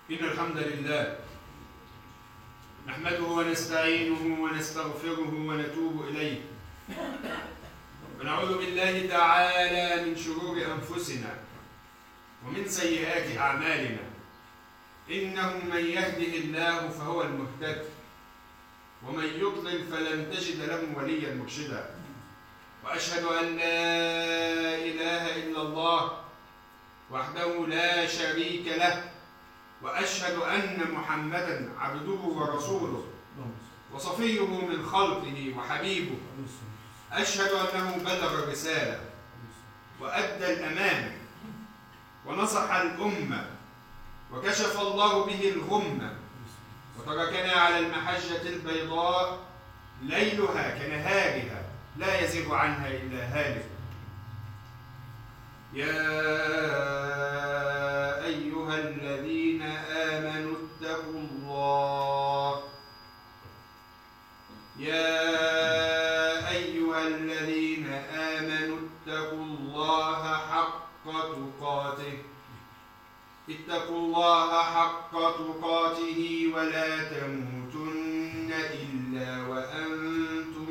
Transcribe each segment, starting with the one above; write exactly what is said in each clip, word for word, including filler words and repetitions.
إن الحمد لله نحمده ونستعينه ونستغفره ونتوب إليه، ونعوذ بالله تعالى من شرور أنفسنا ومن سيئات أعمالنا. إنه من يهده الله فهو المهتد، ومن يضلل فلن تجد له وليا مرشدا. وأشهد أن لا إله إلا الله وحده لا شريك له، وأشهد أن محمدا عبده ورسوله وصفيه من خلقه وحبيبه. أشهد أنه بلغ الرسالة وأدى الأمانة ونصح الأمة وكشف الله به الغمة، وتركنا على المحجة البيضاء ليلها كنهارها لا يزيغ عنها إلا هالك. يا أيها الذين آمنوا اتقوا الله يا أيها الذين آمنوا اتقوا الله حق تقاته اتقوا الله حق تقاته ولا تموتن إلا وأنتم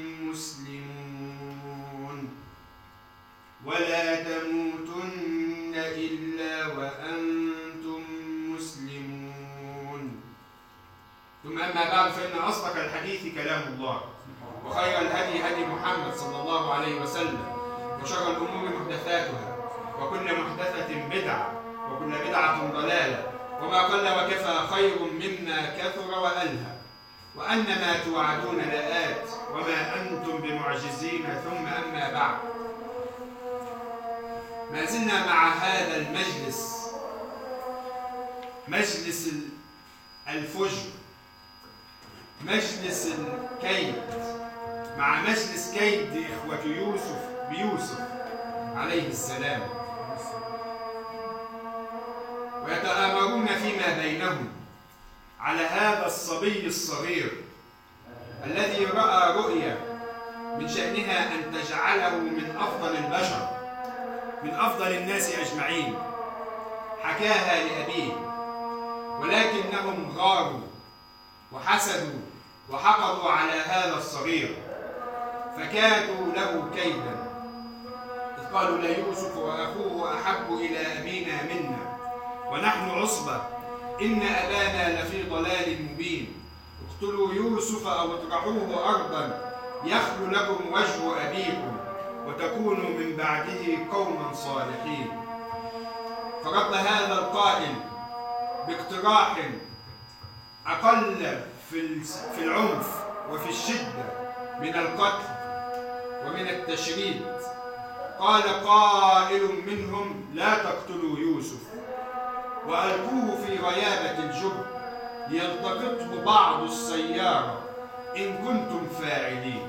مسلمون ولا تموتن إلا وأنتم مسلمون. ثم أما بعد، فإن أصدق الحديث كلام الله، وخير الهدي هدي محمد صلى الله عليه وسلم، وشر الأمور محدثاتها، وكل محدثة بدعة، وكل بدعة ضلالة، وما قل وكفى خير مما كثر وألهى، وأن ما توعدون لآت وما أنتم بمعجزين. ثم أما بعد، ما زلنا مع هذا المجلس، مجلس الفجر، مجلس الكيد، مع مجلس كيد إخوة يوسف بيوسف عليه السلام، ويتآمرون فيما بينهم على هذا الصبي الصغير الذي رأى رؤيا من شأنها أن تجعله من أفضل البشر، من أفضل الناس أجمعين، حكاها لأبيه، ولكنهم غاروا وحسدوا وحقدوا على هذا الصغير، فكادوا له كيدا، إذ قالوا ليوسف وأخوه أحب إلى أبينا منا ونحن عصبة إن أبانا لفي ضلال مبين. اقتلوا يوسف أو اطرحوه أرضا يخل لكم وجه أبيكم وتكونوا من بعده قوما صالحين. فرد هذا القائل باقتراح أقل في العنف وفي الشدة من القتل ومن التشريد. قال قائل منهم لا تقتلوا يوسف وألقوه في غيابة الجب ليلتقطه بعض السيارة إن كنتم فاعلين.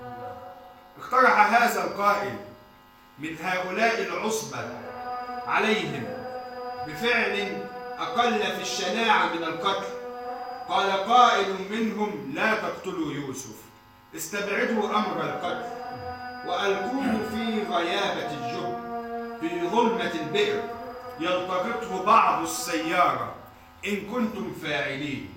اقترح هذا القائل من هؤلاء العصبة عليهم بفعل أقل في الشناعة من القتل. قال قائل منهم لا تقتلوا يوسف، استبعدوا أمر القتل وألقوه في غيابة الجب في ظلمة البئر يلتقطه بعض السيارة إن كنتم فاعلين.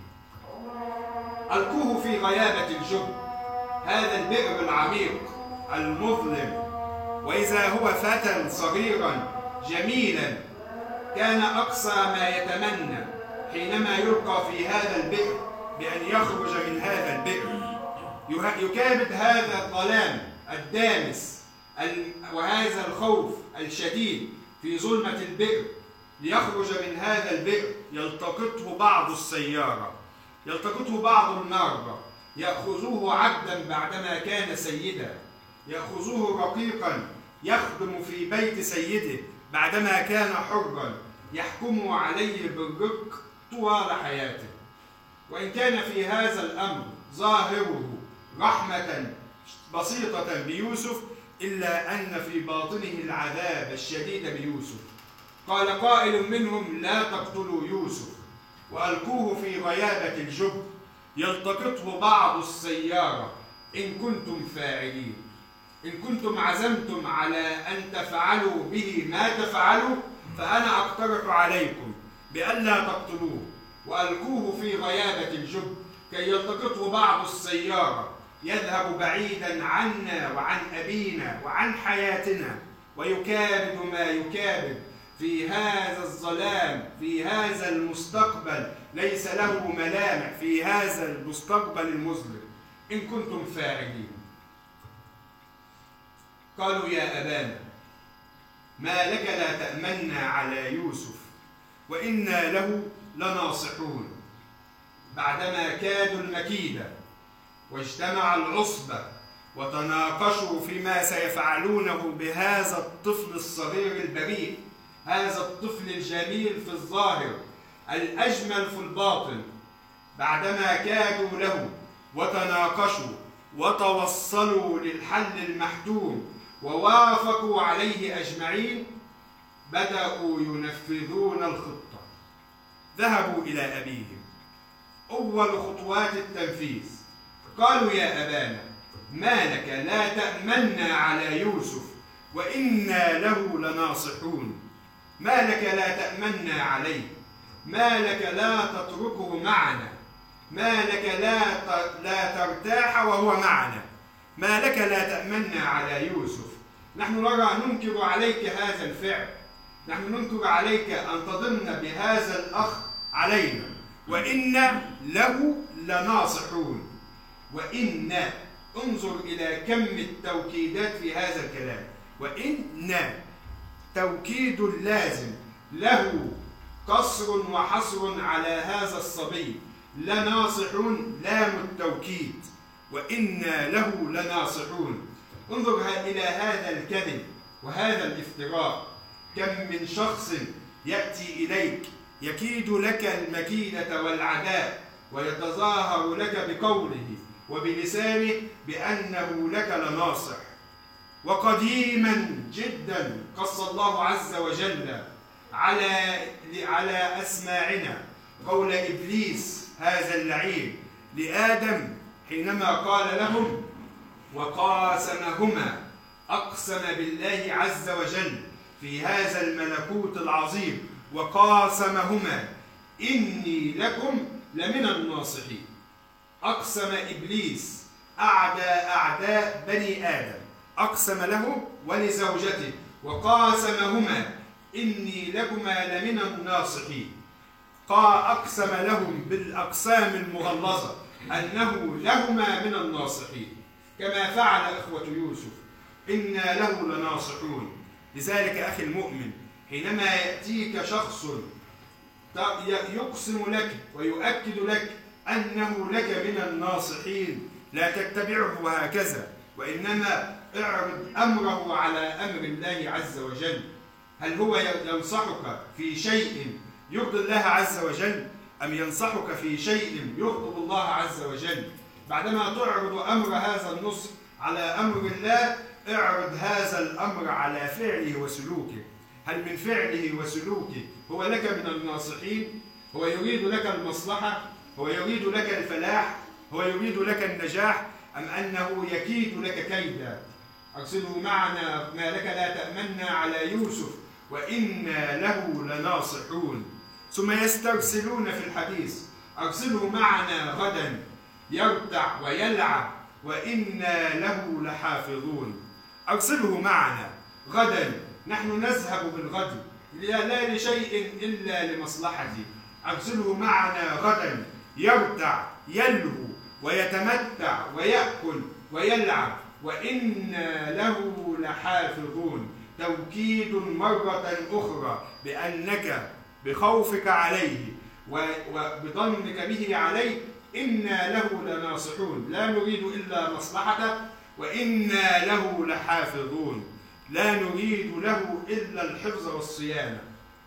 ألقوه في غيابة الجب، هذا البئر العميق المظلم، وإذا هو فتى صغيرا جميلا كان أقصى ما يتمنى حينما يلقى في هذا البئر بأن يخرج من هذا البئر، يكابد هذا الظلام الدامس وهذا الخوف الشديد في ظلمة البئر ليخرج من هذا البئر يلتقطه بعض السيارة، يلتقطه بعض المارة، يأخذوه عبدا بعدما كان سيدا، يأخذوه رقيقا يخدم في بيت سيده بعدما كان حرا، يحكم عليه بالرق طوال حياته. وإن كان في هذا الأمر ظاهره رحمة بسيطة بيوسف، إلا أن في باطنه العذاب الشديد بيوسف. قال قائل منهم لا تقتلوا يوسف وألقوه في غيابة الجب يلتقطه بعض السيارة إن كنتم فاعلين. إن كنتم عزمتم على أن تفعلوا به ما تفعلوا فأنا أقترح عليكم بألا تقتلوه وألقوه في غيابة الجب كي يلتقطه بعض السيارة يذهب بعيدا عنا وعن أبينا وعن حياتنا ويكابد ما يكابد في هذا الظلام، في هذا المستقبل ليس له ملامح، في هذا المستقبل المظلم، إن كنتم فاعلين. قالوا يا أبانا ما لك لا تأمنا على يوسف وإنا له لناصحون. بعدما كادوا المكيدة واجتمع العصبة وتناقشوا فيما سيفعلونه بهذا الطفل الصغير البريء، هذا الطفل الجميل في الظاهر الأجمل في الباطن، بعدما كادوا له وتناقشوا وتوصلوا للحل المحتوم ووافقوا عليه أجمعين، بدأوا ينفذون الخطة. ذهبوا إلى أبيهم، أول خطوات التنفيذ. قالوا يا أبانا ما لك لا تأمنا على يوسف وإنا له لناصحون. ما لك لا تأمنا عليه، ما لك لا تتركه معنا، ما لك لا لا ترتاح وهو معنا، ما لك لا تأمنا على يوسف. نحن نرى ننكر عليك هذا الفعل، نحن ننكر عليك أن تضن بهذا الأخ علينا، وإنا له لناصحون. وإنا، انظر إلى كم التوكيدات في هذا الكلام. وإنا توكيد لازم له قصر وحصر على هذا الصبي. لناصحون لام التوكيد، وإنا له لناصحون. انظر إلى هذا الكذب وهذا الافتراء. كم من شخص يأتي إليك يكيد لك المكيدة والعداء ويتظاهر لك بقوله وبلسانه بأنه لك لناصح. وقديما جدا قص الله عز وجل على على أسماعنا قول إبليس هذا اللعين لآدم حينما قال لهم وقاسمهما، أقسم بالله عز وجل في هذا الملكوت العظيم، وقاسمهما إني لكم لمن الناصحين. أقسم إبليس أعدى أعداء بني آدم، أقسم له ولزوجته وقاسمهما إني لكما لمن الناصحين. أقسم لهم بالأقسام المغلظة أنه لهما من الناصحين، كما فعل إخوة يوسف. إنا له لناصحون. لذلك أخي المؤمن، حينما يأتيك شخص يقسم لك ويؤكد لك أنه لك من الناصحين، لا تتبعه هكذا، وإنما اعرض أمره على أمر الله عز وجل. هل هو ينصحك في شيء يرضي الله عز وجل، أم ينصحك في شيء يغضب الله عز وجل؟ بعدما تعرض أمر هذا النصح على أمر الله، اعرض هذا الأمر على فعله وسلوكه. هل من فعله وسلوكه هو لك من الناصحين؟ هو يريد لك المصلحة؟ هو يريد لك الفلاح؟ هو يريد لك النجاح؟ أم أنه يكيد لك كيدا؟ أرسله معنا ما لك لا تأمنا على يوسف وإنا له لناصحون. ثم يسترسلون في الحديث، أرسله معنا غدا يرتع ويلعب وإنا له لحافظون. أرسله معنا غدا، نحن نذهب بالغد لا لشيء إلا لمصلحته. أرسله معنا غدا يرتع يلهو ويتمتع ويأكل ويلعب وإنا له لحافظون. توكيد مرة أخرى بأنك بخوفك عليه وبظنك به عليه إنا له لناصحون، لا نريد إلا مصلحته، وإنا له لحافظون، لا نريد له إلا الحفظ والصيانة.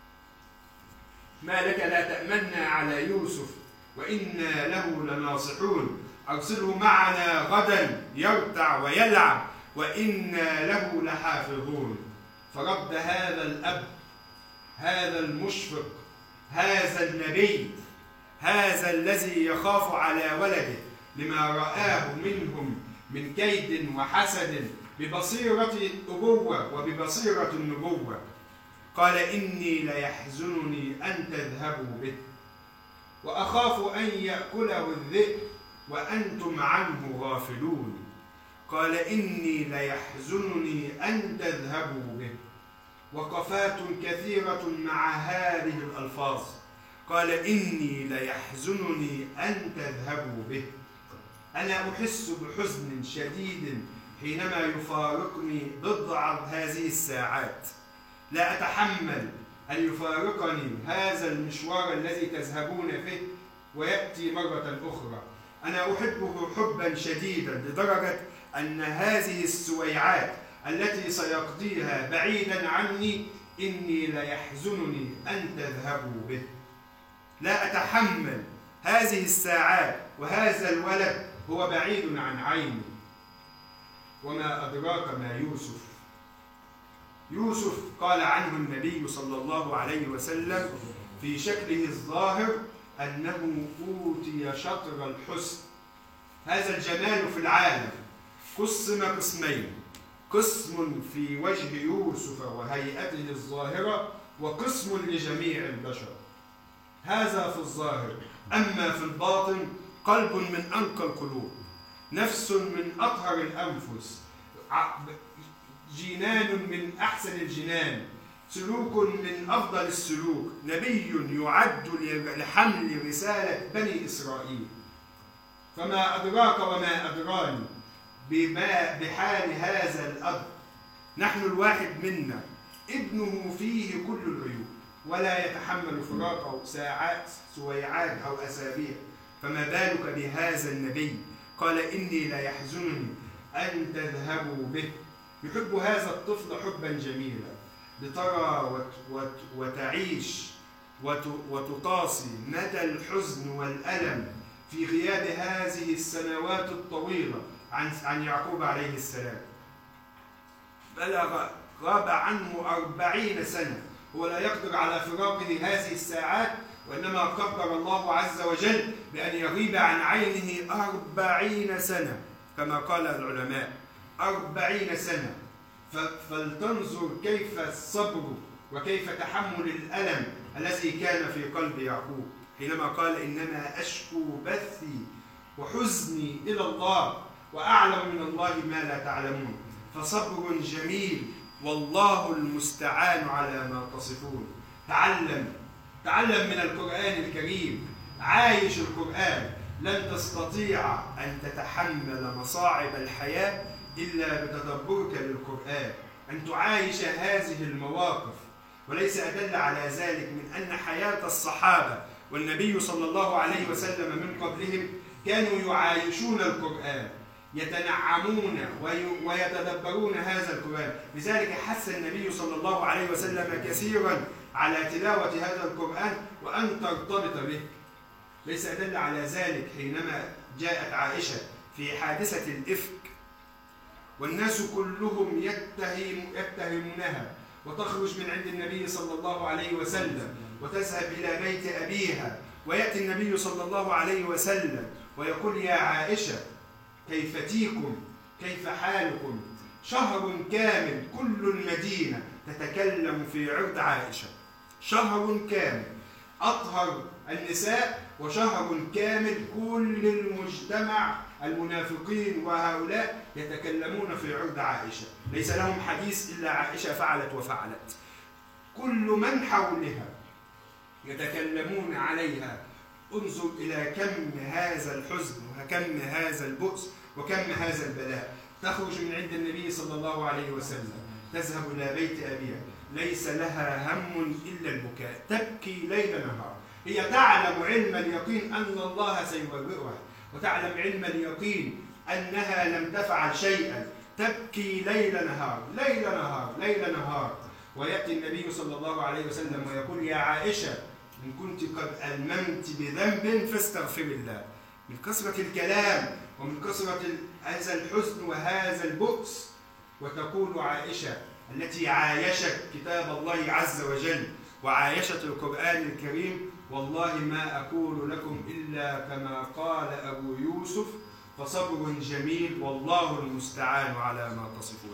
ما لك لا تأمنا على يوسف وإنا له لناصحون. أرسله معنا غدا يرتع ويلعب وإنا له لحافظون. فرد هذا الأب، هذا المشفق، هذا النبي، هذا الذي يخاف على ولده لما رآه منهم من كيد وحسد ببصيرة الأبوة وببصيرة النبوة. قال إني ليحزنني أن تذهبوا به وأخاف أن يأكله الذئب وأنتم عنه غافلون. قال إني ليحزنني أن تذهبوا به. وقفات كثيرة مع هذه الألفاظ. قال إني ليحزنني أن تذهبوا به. أنا أحس بحزن شديد حينما يفارقني بضع هذه الساعات. لا أتحمل أن يفارقني هذا المشوار الذي تذهبون فيه ويأتي مرة أخرى. أنا أحبه حبا شديدا لدرجة أن هذه السويعات التي سيقضيها بعيدا عني إني ليحزنني أن تذهبوا به. لا أتحمل هذه الساعات وهذا الولد هو بعيد عن عيني. وما أدراك ما يوسف. يوسف قال عنه النبي صلى الله عليه وسلم في شكله الظاهر أنه أوتي شطر الحسن. هذا الجمال في العالم قسم قسمين، قسم في وجه يوسف وهيئته الظاهرة وقسم لجميع البشر. هذا في الظاهر. أما في الباطن قلب من أنقى القلوب، نفس من أطهر الأنفس، جنان من أحسن الجنان، سلوك من أفضل السلوك، نبي يعد لحمل رسالة بني إسرائيل. فما أدراك وما أدراني بما بحال هذا الأب. نحن الواحد منا ابنه فيه كل العيوب ولا يتحمل فراقه ساعات سويعات أو أسابيع، فما بالك بهذا النبي؟ قال إني ليحزنني أن تذهبوا به. يحب هذا الطفل حبا جميلا لترى وتعيش وتقاسي مدى الحزن والألم في غياب هذه السنوات الطويلة عن عن يعقوب عليه السلام. بلغ غاب عنه أربعين سنة، هو لا يقدر على فراقه هذه الساعات، وإنما قدر الله عز وجل بأن يغيب عن عينه أربعين سنة كما قال العلماء، أربعين سنة. فلتنظر كيف الصبر وكيف تحمل الألم الذي كان في قلب يعقوب حينما قال إنما أشكو بثي وحزني إلى الله وأعلم من الله ما لا تعلمون. فصبر جميل والله المستعان على ما تصفون. تعلم تعلم من القرآن الكريم، عايش القرآن. لن تستطيع أن تتحمل مصاعب الحياة إلا بتدبرك للقرآن، أن تعايش هذه المواقف. وليس أدل على ذلك من أن حياة الصحابة والنبي صلى الله عليه وسلم من قبلهم كانوا يعايشون القرآن، يتنعمون ويتدبرون هذا القرآن. لذلك حث النبي صلى الله عليه وسلم كثيرا على تلاوة هذا القرآن وأن ترتبط به. ليس أدل على ذلك حينما جاءت عائشة في حادثة الإفك والناس كلهم يتهم يتهمونها وتخرج من عند النبي صلى الله عليه وسلم وتذهب إلى بيت أبيها، ويأتي النبي صلى الله عليه وسلم ويقول يا عائشة كيف تيكم؟ كيف حالكم؟ شهر كامل كل المدينة تتكلم في عرض عائشة، شهر كامل أطهر النساء، وشهر كامل كل المجتمع المنافقين وهؤلاء يتكلمون في عرض عائشة، ليس لهم حديث إلا عائشة فعلت وفعلت. كل من حولها يتكلمون عليها. انظر إلى كم هذا الحزن وكم هذا البؤس وكم هذا البلاء. تخرج من عند النبي صلى الله عليه وسلم تذهب إلى بيت أبيها، ليس لها هم إلا البكاء، تبكي ليل نهار. هي تعلم علم اليقين أن الله سيبرئها، وتعلم علم اليقين أنها لم تفعل شيئا، تبكي ليل نهار ليل نهار ليل نهار. ويأتي النبي صلى الله عليه وسلم ويقول يا عائشة إن كنت قد ألممت بذنب فاستغفر الله. من كثرة الكلام ومن كثرة هذا الحزن وهذا البؤس. وتقول عائشة التي عايشت كتاب الله عز وجل وعايشت القرآن الكريم والله ما أقول لكم إلا كما قال أبو يوسف فصبر جميل والله المستعان على ما تصفون.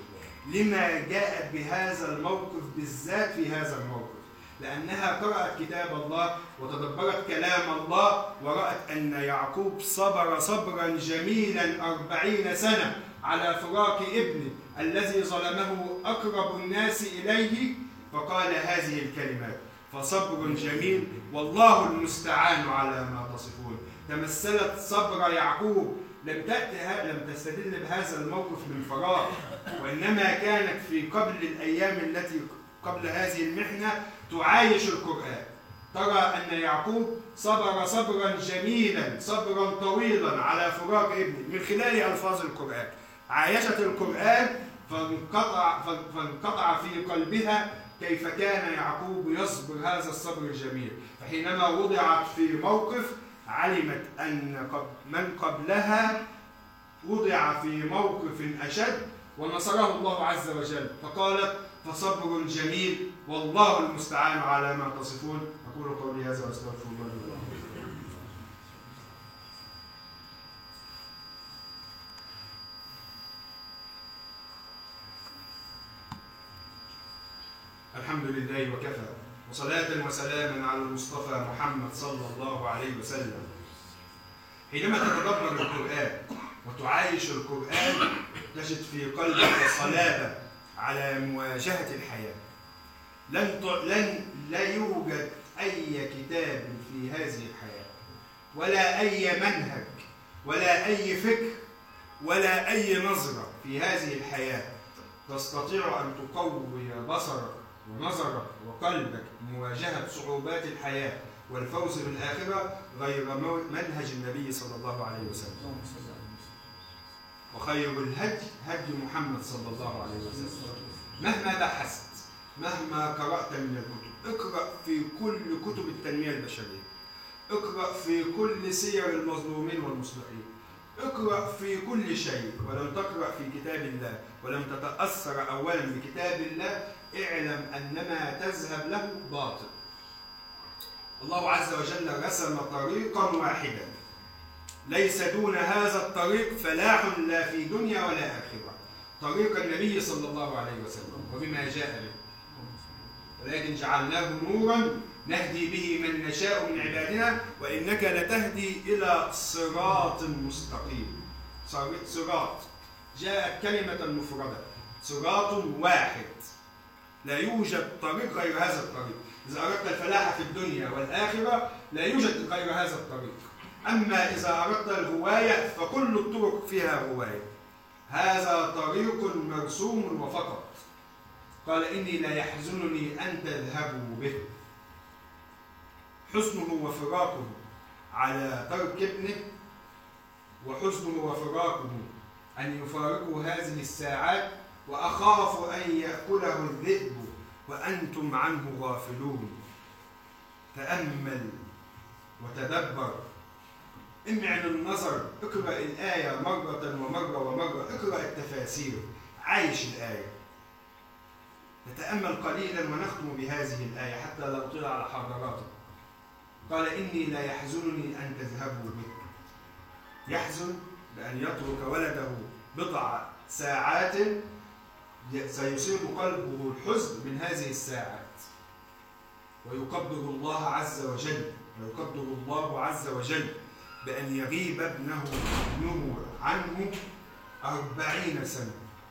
لما جاءت بهذا الموقف بالذات في هذا الموقف؟ لأنها قرأت كتاب الله وتدبرت كلام الله ورأت أن يعقوب صبر صبرا جميلا أربعين سنة على فراق ابنه الذي ظلمه أقرب الناس إليه، فقال هذه الكلمات: فصبر جميل والله المستعان على ما تصفون. تمثلت صبر يعقوب، لم تأتي لم تستدل بهذا الموقف من فراغ، وإنما كانت في قبل الأيام التي قبل هذه المحنة تعايش القرآن. ترى أن يعقوب صبر صبرا جميلا صبرا طويلا على فراق ابنه من خلال ألفاظ القرآن. عايشت القرآن فانقطع, فانقطع في قلبها كيف كان يعقوب يصبر هذا الصبر الجميل. فحينما وضعت في موقف علمت أن من قبلها وضع في موقف أشد ونصره الله عز وجل، فقالت: فصبر جميل والله المستعان على ما تصفون. أقول قولي هذا وأستغفر الله لي ولكم. الحمد لله وكفى، وصلاة وسلاما على المصطفى محمد صلى الله عليه وسلم. حينما تتدبر القرآن وتعايش القرآن تجد في قلبك صلابة على مواجهة الحياة. لن لن لا يوجد أي كتاب في هذه الحياة ولا أي منهج ولا أي فكر ولا أي نظرة في هذه الحياة تستطيع أن تقوي بصرك ونظرك وقلبك مواجهة صعوبات الحياة والفوز بالآخرة غير منهج النبي صلى الله عليه وسلم. وخير الهدي هدي محمد صلى الله عليه وسلم. مهما بحثت، مهما قرأت من الكتب، اقرأ في كل كتب التنمية البشرية، اقرأ في كل سير المظلومين والمصلحين، اقرأ في كل شيء ولم تقرأ في كتاب الله ولم تتأثر أولا بكتاب الله، اعلم أن ما تذهب له باطل. الله عز وجل رسم طريقا واحدا ليس دون هذا الطريق فلاح لا في دنيا ولا آخرة، طريق النبي صلى الله عليه وسلم وبما جاء به. ولكن جعلناه نورا نهدي به من نشاء من عبادنا وإنك لتهدي إلى صراط مستقيم. صراط جاءت كلمة مفردة، صراط واحد، لا يوجد طريق غير هذا الطريق. إذا أردت الفلاح في الدنيا والآخرة لا يوجد غير هذا الطريق. أما إذا أردت الغواية فكل الطرق فيها غواية. هذا طريق مرسوم وفقط. قال: إني لا يحزنني أن تذهبوا به. حزنه وفراقه على ترك ابنه، وحزنه وفراقه أن يفارقوا هذه الساعات، وأخاف أن يأكله الذئب وأنتم عنه غافلون. تأمل وتدبر، امعن النظر، اقرأ الآية مرة ومرة ومرة، اقرأ التفاسير، عايش الآية. نتأمل قليلا ونختم بهذه الآية حتى لا أطيل على حضراتكم. قال: إني لا يحزنني أن تذهبوا به. يحزن بأن يترك ولده بضع ساعات سيصيب قلبه الحزن من هذه الساعات، ويقدر الله عز وجل ويقدر الله عز وجل بأن يغيب ابنه ابنه عنه أربعين سنة.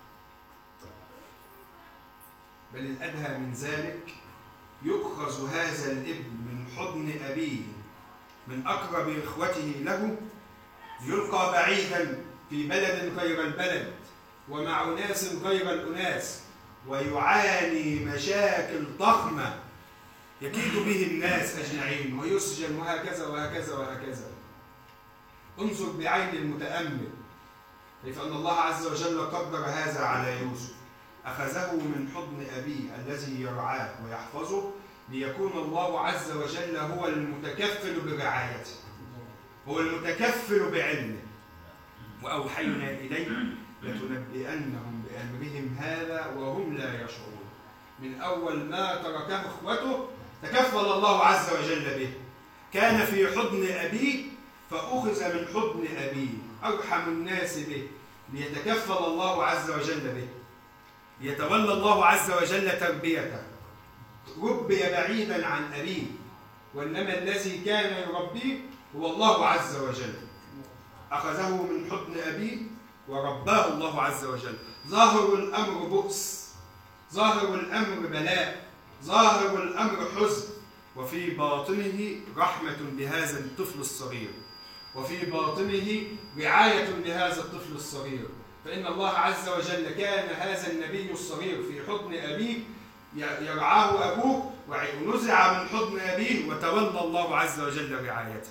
بل الأدهى من ذلك، يؤخذ هذا الابن من حضن أبيه من أقرب إخوته له، يلقى بعيدا في بلد غير البلد ومع أناس غير الأناس، ويعاني مشاكل ضخمة يكيد به الناس أجمعين، ويسجن وهكذا وهكذا وهكذا. انظر بعين المتأمل كيف أن الله عز وجل قدر هذا على يوسف. أخذه من حضن أبيه الذي يرعاه ويحفظه، ليكون الله عز وجل هو المتكفل برعايته، هو المتكفل بعلمه. وأوحينا إليه لتنبئنهم بأمرهم هذا وهم لا يشعرون. من أول ما تركه إخوته تكفل الله عز وجل به. كان في حضن أبيه فأخذ من حضن أبيه، أرحم الناس به، ليتكفل الله عز وجل به. يتولى الله عز وجل تربيته، ربي بعيدا عن أبيه، وإنما الذي كان يربيه هو الله عز وجل. أخذه من حضن أبيه ورباه الله عز وجل. ظاهر الأمر بؤس، ظاهر الأمر بلاء، ظاهر الأمر حزن، وفي باطنه رحمة بهذا الطفل الصغير، وفي باطنه رعاية لهذا الطفل الصغير. فإن الله عز وجل كان هذا النبي الصغير في حضن أبيه يرعاه أبوه، ونزع من حضن أبيه وتولى الله عز وجل رعايته.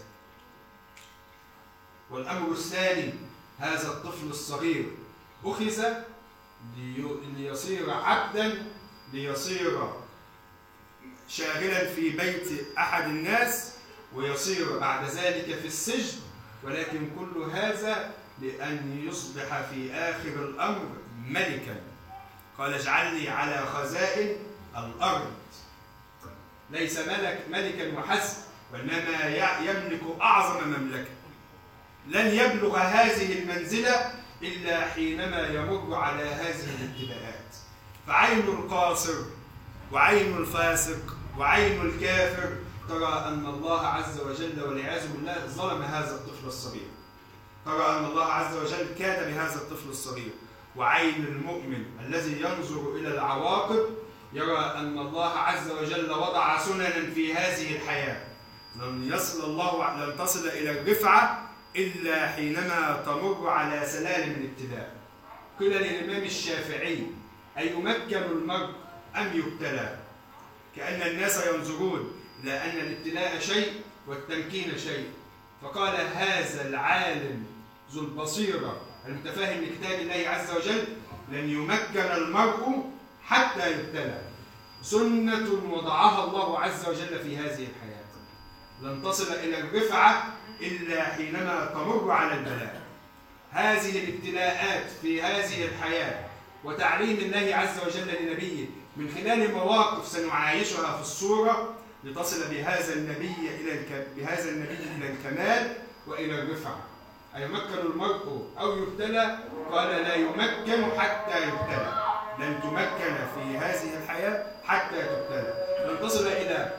والأمر الثاني، هذا الطفل الصغير أخذ ليصير عبدا، ليصير شاغلا في بيت أحد الناس، ويصير بعد ذلك في السجن، ولكن كل هذا لأن يصبح في آخر الأمر ملكا. قال اجعل لي على خزائن الأرض. ليس ملك ملكا وحسب، وإنما يملك أعظم مملكة. لن يبلغ هذه المنزلة إلا حينما يمر على هذه الابتلاءات. فعين القاصر وعين الفاسق وعين الكافر ترى أن الله عز وجل والعياذ بالله ظلم هذا الطفل الصغير، ترى أن الله عز وجل كاد بهذا الطفل الصغير. وعين المؤمن الذي ينظر إلى العواقب يرى أن الله عز وجل وضع سننا في هذه الحياة لن يصل الله لن تصل إلى الرفعة إلا حينما تمر على سلالم الابتلاء. قيل للإمام الشافعي: أيمكن المرء أم يبتلى؟ كأن الناس ينظرون إلى أن الابتلاء شيء والتمكين شيء، فقال: هذا العالم ذو البصيرة المتفاهم لكتاب الله عز وجل لن يمكن المرء حتى يبتلى. سنة وضعها الله عز وجل في هذه الحياة، لن تصل إلى الرفعة إلا حينما تمر على البلاء. هذه الابتلاءات في هذه الحياة وتعليم الله عز وجل لنبيه من خلال مواقف سنعايشها في الصورة لتصل بهذا النبي إلى بهذا النبي إلى الكمال وإلى الرفعة. أيمكن المرء أو يبتلى؟ قال: لا يمكن حتى يبتلى. لن تمكن في هذه الحياة حتى تبتلى، لن تصل إلى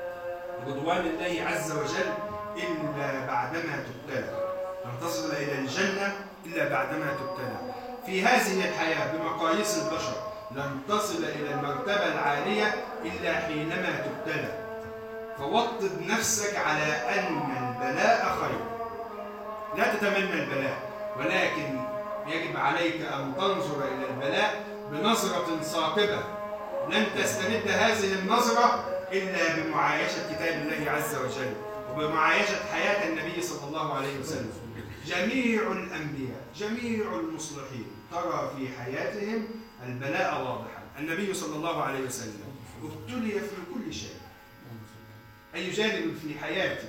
رضوان الله عز وجل إلا بعدما تبتلى، لن تصل إلى الجنة إلا بعدما تبتلى. في هذه الحياة بمقاييس البشر لن تصل إلى المرتبة العالية إلا حينما تبتلى. فوطد نفسك على أن البلاء خير، لا تتمنى البلاء، ولكن يجب عليك أن تنظر إلى البلاء بنظرة ثاقبة. لن تستمد هذه النظرة إلا بمعايشة كتاب الله عز وجل وبمعايشة حياة النبي صلى الله عليه وسلم. جميع الأنبياء جميع المصلحين ترى في حياتهم البلاء واضحا. النبي صلى الله عليه وسلم ابتلي في كل شيء. أي جانب في حياتك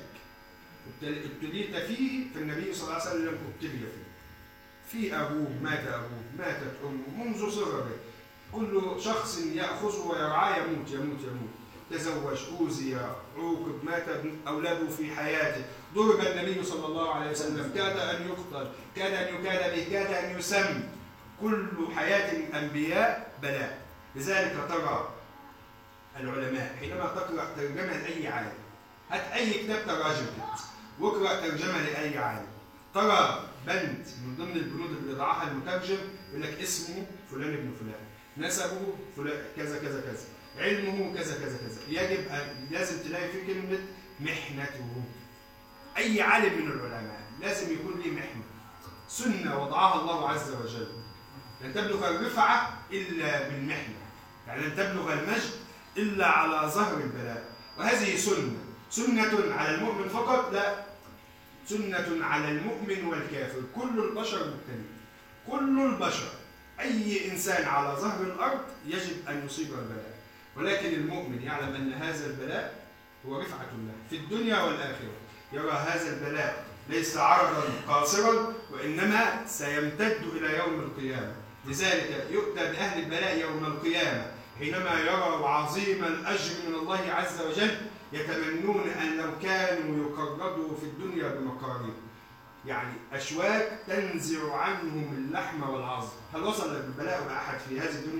ابتليت فيه فالنبي صلى الله عليه وسلم ابتلي فيه. في أبوه مات أبوه، ماتت أمه منذ صغره. كل شخص يأخذه ويرعاه يموت يموت يموت. تزوج، أوذي، عوقب، مات أولاده في حياته، ضرب النبي صلى الله عليه وسلم، كاد أن يقتل، كاد أن يكاد به، كاد أن يسم. كل حياة الأنبياء بلاء. لذلك ترى العلماء حينما تقرأ ترجمة لأي عالم، هات أي كتاب تراجم واقرأ ترجمة لأي عالم، ترى بند من ضمن البنود اللي ضعها المترجم يقول لك اسمه فلان ابن فلان، نسبه فلان كذا كذا كذا، علمه كذا كذا كذا. يجب أن لازم تلاقي فيه كلمة محنته. أي عالم من العلماء لازم يكون له محنة، سنة وضعها الله عز وجل. لن تبلغ الرفعة إلا بالمحنة، يعني لن تبلغ المجد إلا على ظهر البلاء. وهذه سنة، سنة على المؤمن فقط؟ لا، سنة على المؤمن والكافر. كل البشر مبتلين، كل البشر، أي إنسان على ظهر الأرض يجب أن يصيب البلاء، ولكن المؤمن يعلم أن هذا البلاء هو رفعة له في الدنيا والآخرة. يرى هذا البلاء ليس عرضا قاصرا، وإنما سيمتد إلى يوم القيامة. لذلك يؤتى بأهل البلاء يوم القيامة حينما يروا عظيم الأجر من الله عز وجل يتمنون أن لو كانوا يقرضوا في الدنيا بمقاريض، يعني أشواك تنزع عنهم اللحم والعظم. هل وصل البلاء أحد في هذه الدنيا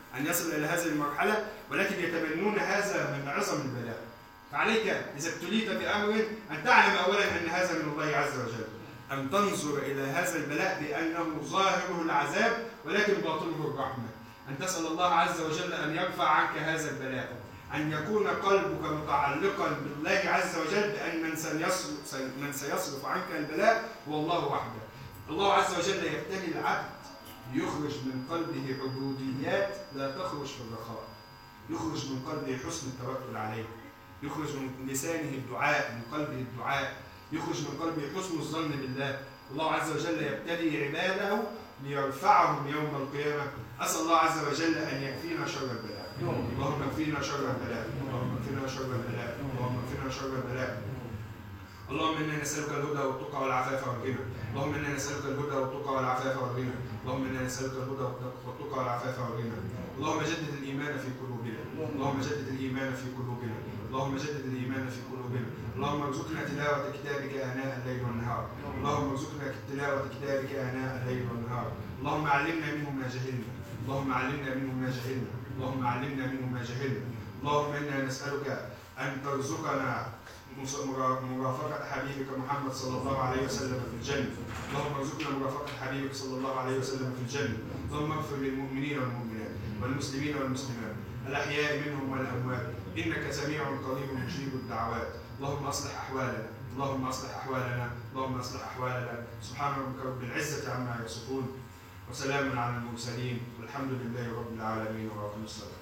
أن يصل إلى هذه المرحلة، ولكن يتمنون هذا من عظم البلاء. فعليك إذا ابتليت بأمر أن تعلم أولا أن هذا من الله عز وجل، أن تنظر إلى هذا البلاء بأنه ظاهره العذاب ولكن باطنه الرحمة، أن تسأل الله عز وجل أن يرفع عنك هذا البلاء، أن يكون قلبك متعلقا بالله عز وجل بأن من سيصرف, من سيصرف عنك البلاء هو الله وحده. الله عز وجل يبتلي العبد يخرج من قلبه عبوديات لا تخرج في الرخاء، يخرج من قلبه حسن التوكل عليه، يخرج من لسانه الدعاء، من قلبه الدعاء، يخرج من قلبه حسن الظن بالله. الله عز وجل يبتلي عباده ليرفعهم يوم القيامة. أسأل الله عز وجل أن يكفينا شر البلاء. اللهم اكفينا شر البلاء، اللهم اكفينا شر البلاء، اللهم اكفينا شر البلاء. اللهم إنا نسألك الهدى والتقى والعفاف والغنى، اللهم إنا نسألك الهدى والتقى والعفاف والغنى، اللهم إنا نسألك الهدى والتقى والعفاف والغنى. اللهم جدد الإيمان في قلوبنا، اللهم جدد الإيمان في قلوبنا، اللهم جدد الإيمان في قلوبنا. اللهم ارزقنا تلاوة كتابك آناء الليل والنهار، اللهم ارزقنا تلاوة كتابك آناء الليل والنهار. اللهم علمنا منه ما جهلنا، اللهم علمنا منه ما جهلنا، اللهم علمنا منه ما جهلنا. اللهم إنا نسألك أن ترزقنا مرافقة حبيبك محمد صلى الله عليه وسلم في الجنة، اللهم ارزقنا مرافقة حبيبك صلى الله عليه وسلم في الجنة. اللهم اغفر للمؤمنين والمؤمنات والمسلمين والمسلمات الأحياء منهم والأموات، إنك سميع قريب مجيب الدعوات. اللهم أصلح أحوالنا، اللهم أصلح أحوالنا، اللهم أصلح أحوالنا. سبحان ربك رب العزة عما يصفون، وسلام على المرسلين، والحمد لله رب العالمين، وأقم الصلاة.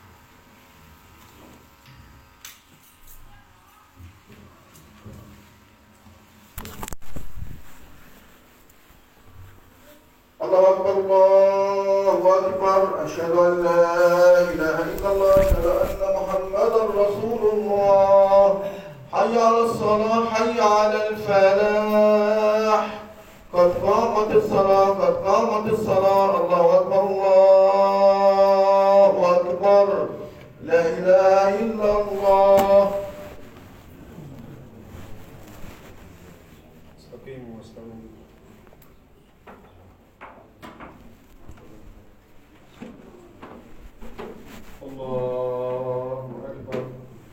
الله أكبر، الله أكبر، أشهد أن لا إله إلا الله، أشهد أن محمدا رسول الله. حي على الصلاة، حي على الفلاح، قد قامت الصلاة، قد قامت الصلاة. الله أكبر، الله أكبر، لا إله إلا الله. استقيموا واستووا. الله أكبر.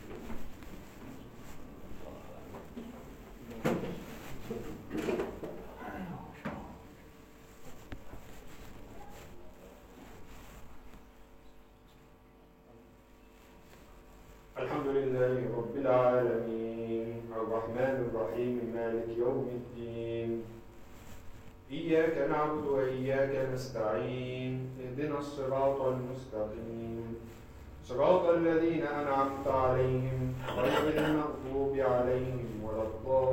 الحمد لله رب العالمين، الرحمن الرحيم، مالك يوم الدين. إياك نعبد وإياك نستعين، اهدنا الصراط المستقيم، صراط الذين أنعمت عليهم غير المغضوب عليهم ولا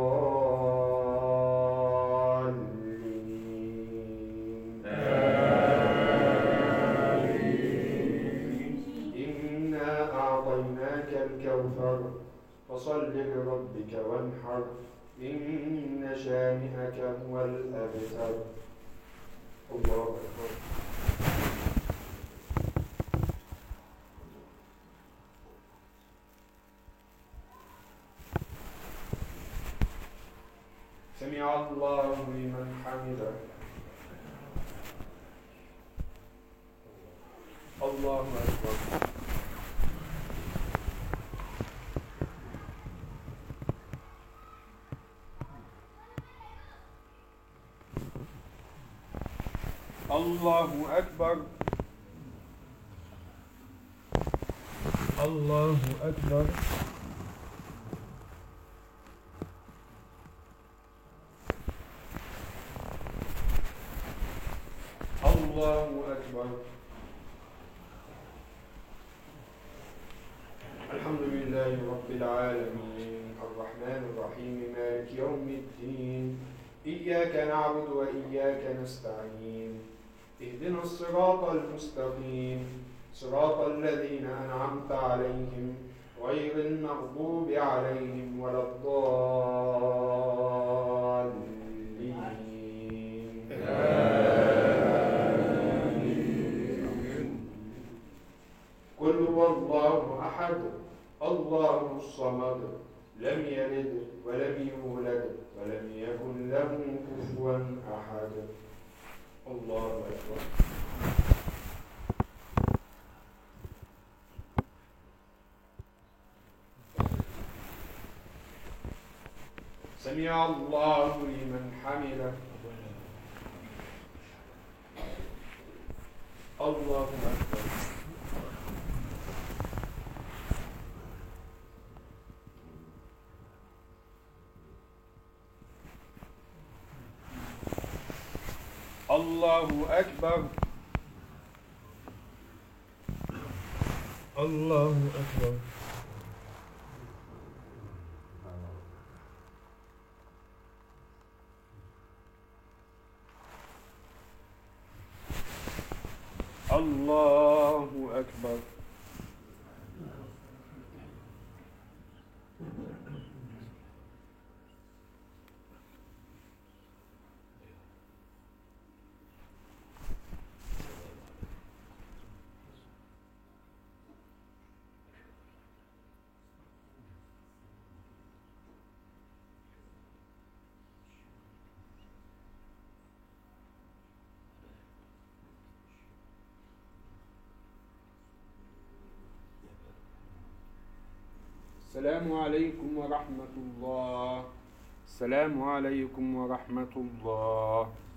الضالين. إنا أعطيناك الكوثر فصل لربك وانحر، إن شانئك هو الأبتر. الله أكبر. سمع الله لمن حمده. الله أكبر. الله أكبر. الله أكبر. الله أكبر. الحمد لله رب العالمين، الرحمن الرحيم، مالك يوم الدين. إياك نعبد وإياك نستعين، اهدنا الصراط المستقيم، صراط الذين أنعمت عليهم غير المغضوب عليهم ولا الضالين. قل هو الله أحد، الله الصمد، لم يلد ولم يولد ولم يكن له كفوا أحد. الله أكبر. سمع الله لمن حمده. الله أكبر. الله أكبر. الله أكبر. الله أكبر. السلام عليكم ورحمة الله. السلام عليكم ورحمة الله.